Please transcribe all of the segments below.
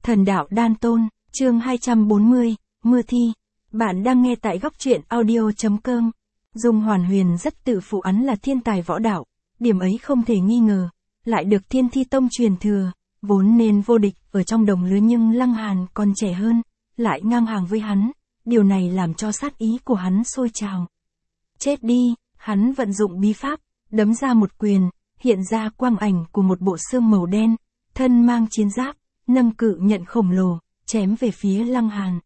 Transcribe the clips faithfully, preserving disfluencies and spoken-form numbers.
Thần đạo đan tôn, chương hai trăm bốn mươi, mưa thi. Bạn đang nghe tại góc truyện audio.com. Dung Hoàn Huyền rất tự phụ hắn là thiên tài võ đạo, điểm ấy không thể nghi ngờ, lại được Thiên Thi Tông truyền thừa, vốn nên vô địch ở trong đồng lứa, nhưng Lăng Hàn còn trẻ hơn, lại ngang hàng với hắn, điều này làm cho sát ý của hắn sôi trào. Chết đi, hắn vận dụng bí pháp, đấm ra một quyền, hiện ra quang ảnh của một bộ xương màu đen, thân mang chiến giáp, nâng cự nhận khổng lồ, chém về phía Lăng Hàn.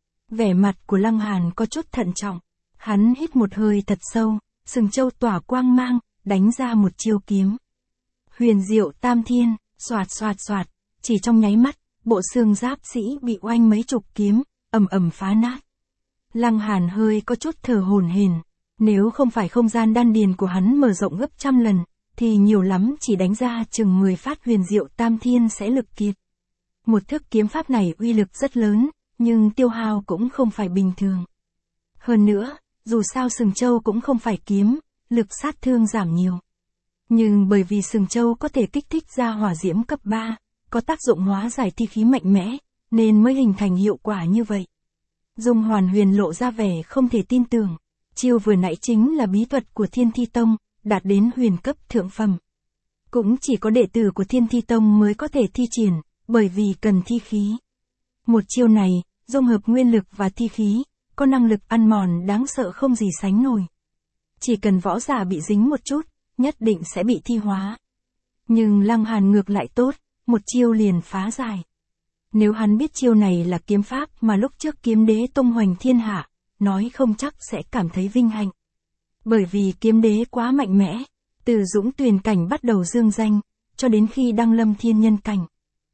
Vẻ mặt của Lăng Hàn có chút thận trọng, hắn hít một hơi thật sâu, sừng châu tỏa quang mang, đánh ra một chiêu kiếm. Huyền diệu tam thiên, xoạt xoạt xoạt, chỉ trong nháy mắt, bộ xương giáp sĩ bị oanh mấy chục kiếm, ầm ầm phá nát. Lăng Hàn hơi có chút thở hổn hển, nếu không phải không gian đan điền của hắn mở rộng gấp trăm lần, thì nhiều lắm chỉ đánh ra chừng mười phát huyền diệu tam thiên sẽ lực kiệt. Một thức kiếm pháp này uy lực rất lớn, nhưng tiêu hao cũng không phải bình thường. Hơn nữa, dù sao sừng châu cũng không phải kiếm, lực sát thương giảm nhiều. Nhưng bởi vì sừng châu có thể kích thích ra hỏa diễm cấp ba, có tác dụng hóa giải thi khí mạnh mẽ, nên mới hình thành hiệu quả như vậy. Dung Hoàn Huyền lộ ra vẻ không thể tin tưởng, chiêu vừa nãy chính là bí thuật của Thiên Thi Tông, đạt đến huyền cấp thượng phẩm. Cũng chỉ có đệ tử của Thiên Thi Tông mới có thể thi triển, bởi vì cần thi khí. Một chiêu này, dung hợp nguyên lực và thi khí, có năng lực ăn mòn đáng sợ không gì sánh nổi. Chỉ cần võ giả bị dính một chút, nhất định sẽ bị thi hóa. Nhưng Lăng Hàn ngược lại tốt, một chiêu liền phá giải. Nếu hắn biết chiêu này là kiếm pháp mà lúc trước kiếm đế tung hoành thiên hạ, nói không chắc sẽ cảm thấy vinh hạnh. Bởi vì kiếm đế quá mạnh mẽ, từ dũng tuyền cảnh bắt đầu dương danh, cho đến khi đăng lâm thiên nhân cảnh.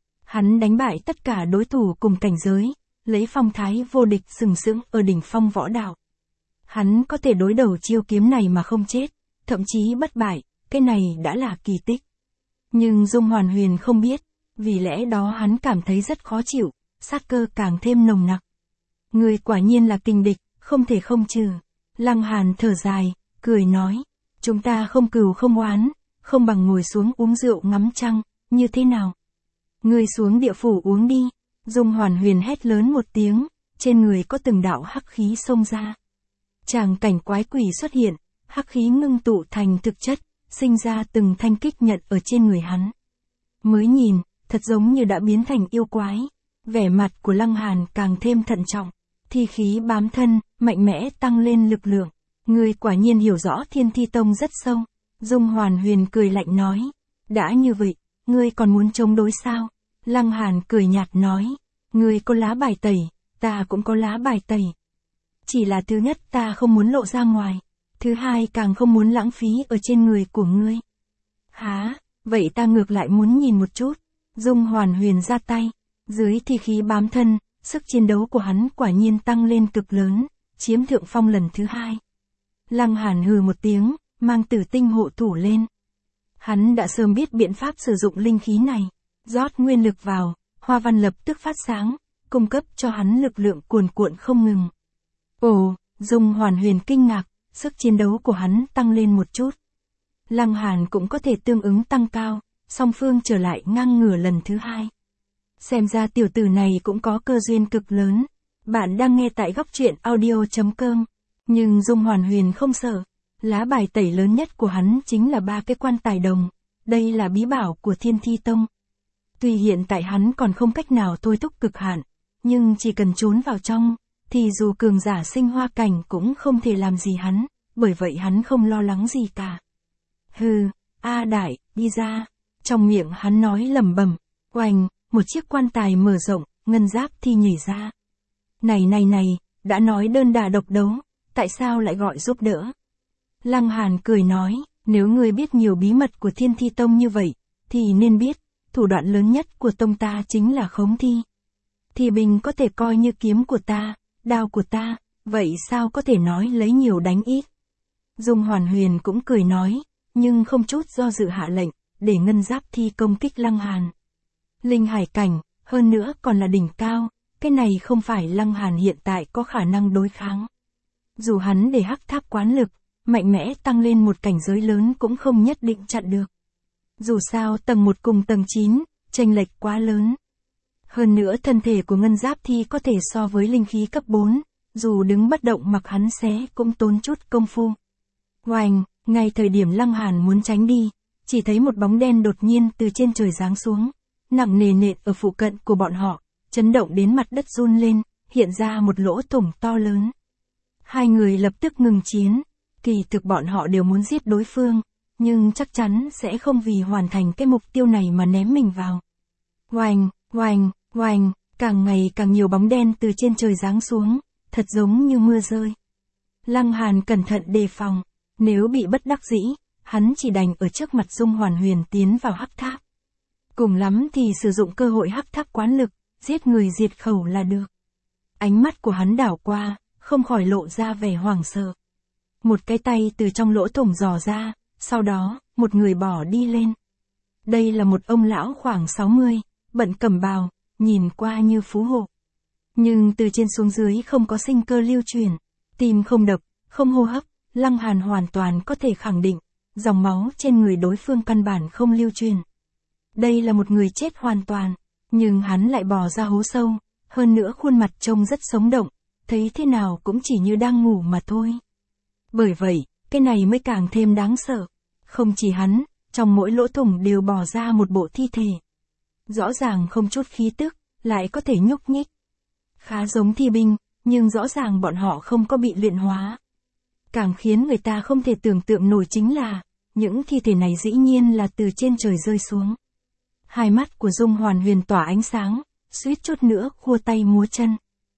Hắn đánh bại tất cả đối thủ cùng cảnh giới, lấy phong thái vô địch sừng sững ở đỉnh phong võ đạo. Hắn có thể đối đầu chiêu kiếm này mà không chết, thậm chí bất bại, cái này đã là kỳ tích. Nhưng Dung Hoàn Huyền không biết, vì lẽ đó hắn cảm thấy rất khó chịu, sát cơ càng thêm nồng nặc. Người quả nhiên là kình địch, không thể không trừ. Lăng Hàn thở dài, cười nói, chúng ta không cừu không oán, không bằng ngồi xuống uống rượu ngắm trăng, như thế nào? Người xuống địa phủ uống đi. Dung Hoàn Huyền hét lớn một tiếng, trên người có từng đạo hắc khí xông ra. Tràng cảnh quái quỷ xuất hiện, hắc khí ngưng tụ thành thực chất, sinh ra từng thanh kích nhận ở trên người hắn. Mới nhìn, thật giống như đã biến thành yêu quái. Vẻ mặt của Lăng Hàn càng thêm thận trọng, thi khí bám thân, mạnh mẽ tăng lên lực lượng. Người quả nhiên hiểu rõ Thiên Thi Tông rất sâu. Dung Hoàn Huyền cười lạnh nói, đã như vậy, ngươi còn muốn chống đối sao? Lăng Hàn cười nhạt nói, ngươi có lá bài tẩy, ta cũng có lá bài tẩy. Chỉ là thứ nhất ta không muốn lộ ra ngoài, thứ hai càng không muốn lãng phí ở trên người của ngươi. Hả, vậy ta ngược lại muốn nhìn một chút. Dung Hoàn Huyền ra tay, dưới thi khí bám thân, sức chiến đấu của hắn quả nhiên tăng lên cực lớn, chiếm thượng phong lần thứ hai. Lăng Hàn hừ một tiếng, mang Tử Tinh hộ thủ lên. Hắn đã sớm biết biện pháp sử dụng linh khí này, rót nguyên lực vào, hoa văn lập tức phát sáng, cung cấp cho hắn lực lượng cuồn cuộn không ngừng. Ồ, Dung Hoàn Huyền kinh ngạc, sức chiến đấu của hắn tăng lên một chút. Lăng Hàn cũng có thể tương ứng tăng cao, song phương trở lại ngang ngửa lần thứ hai. Xem ra tiểu tử này cũng có cơ duyên cực lớn. Bạn đang nghe tại góc truyện audio.com. Nhưng Dung Hoàn Huyền không sợ. Lá bài tẩy lớn nhất của hắn chính là ba cái quan tài đồng. Đây là bí bảo của Thiên Thi Tông. Tuy hiện tại hắn còn không cách nào thôi thúc cực hạn, nhưng chỉ cần trốn vào trong, thì dù cường giả sinh hoa cảnh cũng không thể làm gì hắn, bởi vậy hắn không lo lắng gì cả. Hừ, A Đại, đi ra. Trong miệng hắn nói lẩm bẩm, oành, một chiếc quan tài mở rộng, ngân giáp thi nhảy ra. Này này này, đã nói đơn đà độc đấu, tại sao lại gọi giúp đỡ? Lăng Hàn cười nói, nếu ngươi biết nhiều bí mật của Thiên Thi Tông như vậy, thì nên biết, thủ đoạn lớn nhất của tông ta chính là khống thi. Thì bình có thể coi như kiếm của ta, đao của ta, vậy sao có thể nói lấy nhiều đánh ít? Dung Hoàn Huyền cũng cười nói, nhưng không chút do dự hạ lệnh, để ngân giáp thi công kích Lăng Hàn. Linh hải cảnh, hơn nữa còn là đỉnh cao, cái này không phải Lăng Hàn hiện tại có khả năng đối kháng. Dù hắn để hắc tháp quán lực, mạnh mẽ tăng lên một cảnh giới lớn cũng không nhất định chặn được. Dù sao tầng một cùng tầng chín, chênh lệch quá lớn. Hơn nữa thân thể của ngân giáp thi có thể so với linh khí cấp bốn, dù đứng bất động mặc hắn xé cũng tốn chút công phu. Oành, ngay thời điểm Lăng Hàn muốn tránh đi, chỉ thấy một bóng đen đột nhiên từ trên trời giáng xuống, nặng nề nện ở phụ cận của bọn họ, chấn động đến mặt đất run lên, hiện ra một lỗ thủng to lớn. Hai người lập tức ngừng chiến, kỳ thực bọn họ đều muốn giết đối phương, nhưng chắc chắn sẽ không vì hoàn thành cái mục tiêu này mà ném mình vào. Oành, oành, oành, càng ngày càng nhiều bóng đen từ trên trời giáng xuống, thật giống như mưa rơi. Lăng Hàn cẩn thận đề phòng, nếu bị bất đắc dĩ, hắn chỉ đành ở trước mặt Dung Hoàn Huyền tiến vào hắc tháp. Cùng lắm thì sử dụng cơ hội hắc tháp quán lực, giết người diệt khẩu là được. Ánh mắt của hắn đảo qua, không khỏi lộ ra vẻ hoảng sợ. Một cái tay từ trong lỗ thủng dò ra, sau đó, một người bỏ đi lên. Đây là một ông lão khoảng sáu mươi, bận cẩm bào, nhìn qua như phú hộ. Nhưng từ trên xuống dưới không có sinh cơ lưu truyền, tim không đập, không hô hấp, Lăng Hàn hoàn toàn có thể khẳng định, dòng máu trên người đối phương căn bản không lưu truyền. Đây là một người chết hoàn toàn, nhưng hắn lại bò ra hố sâu, hơn nữa khuôn mặt trông rất sống động, thấy thế nào cũng chỉ như đang ngủ mà thôi. Bởi vậy, cái này mới càng thêm đáng sợ. Không chỉ hắn, trong mỗi lỗ thủng đều bò ra một bộ thi thể. Rõ ràng không chút khí tức, lại có thể nhúc nhích. Khá giống thi binh, nhưng rõ ràng bọn họ không có bị luyện hóa. Càng khiến người ta không thể tưởng tượng nổi chính là, những thi thể này dĩ nhiên là từ trên trời rơi xuống. Hai mắt của Dung Hoàn Huyền tỏa ánh sáng, suýt chút nữa khua tay múa chân.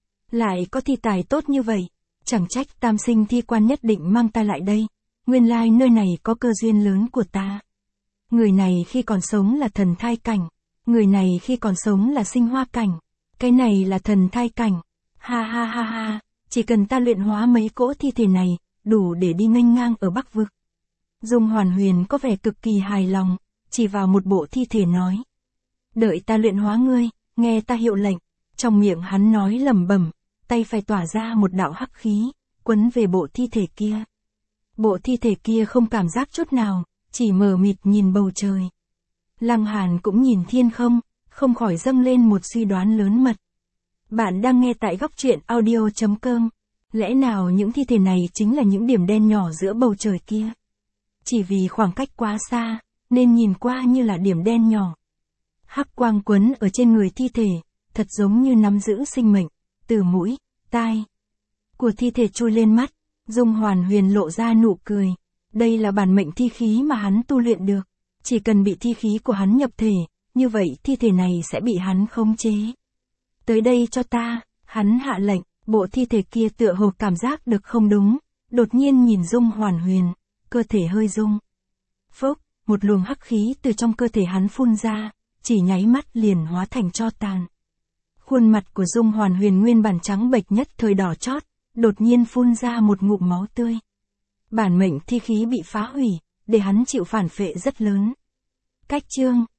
Lại có thi tài tốt như vậy, chẳng trách tam sinh thi quan nhất định mang ta lại đây. Nguyên lai nơi này có cơ duyên lớn của ta. Người này khi còn sống là thần thai cảnh, người này khi còn sống là sinh hoa cảnh, cái này là thần thai cảnh. Ha ha ha ha, chỉ cần ta luyện hóa mấy cỗ thi thể này, đủ để đi nghênh ngang ở Bắc Vực. Dung Hoàn Huyền có vẻ cực kỳ hài lòng, chỉ vào một bộ thi thể nói. Đợi ta luyện hóa ngươi, nghe ta hiệu lệnh. Trong miệng hắn nói lẩm bẩm, tay phải tỏa ra một đạo hắc khí, quấn về bộ thi thể kia. Bộ thi thể kia không cảm giác chút nào, chỉ mờ mịt nhìn bầu trời. Lăng Hàn cũng nhìn thiên không, không khỏi dâng lên một suy đoán lớn mật. Bạn đang nghe tại góc truyện audio chấm com. Lẽ nào những thi thể này chính là những điểm đen nhỏ giữa bầu trời kia? Chỉ vì khoảng cách quá xa, nên nhìn qua như là điểm đen nhỏ. Hắc quang quấn ở trên người thi thể, thật giống như nắm giữ sinh mệnh, từ mũi, tai của thi thể chui lên mắt. Dung Hoàn Huyền lộ ra nụ cười. Đây là bản mệnh thi khí mà hắn tu luyện được. Chỉ cần bị thi khí của hắn nhập thể, như vậy thi thể này sẽ bị hắn khống chế. Tới đây cho ta, hắn hạ lệnh, bộ thi thể kia tựa hồ cảm giác được không đúng, đột nhiên nhìn Dung Hoàn Huyền, cơ thể hơi rung. Phốc, một luồng hắc khí từ trong cơ thể hắn phun ra, chỉ nháy mắt liền hóa thành tro tàn. Khuôn mặt của Dung Hoàn Huyền nguyên bản trắng bệch nhất thời đỏ chót, đột nhiên phun ra một ngụm máu tươi. Bản mệnh thi khí bị phá hủy, để hắn chịu phản phệ rất lớn. Cách chương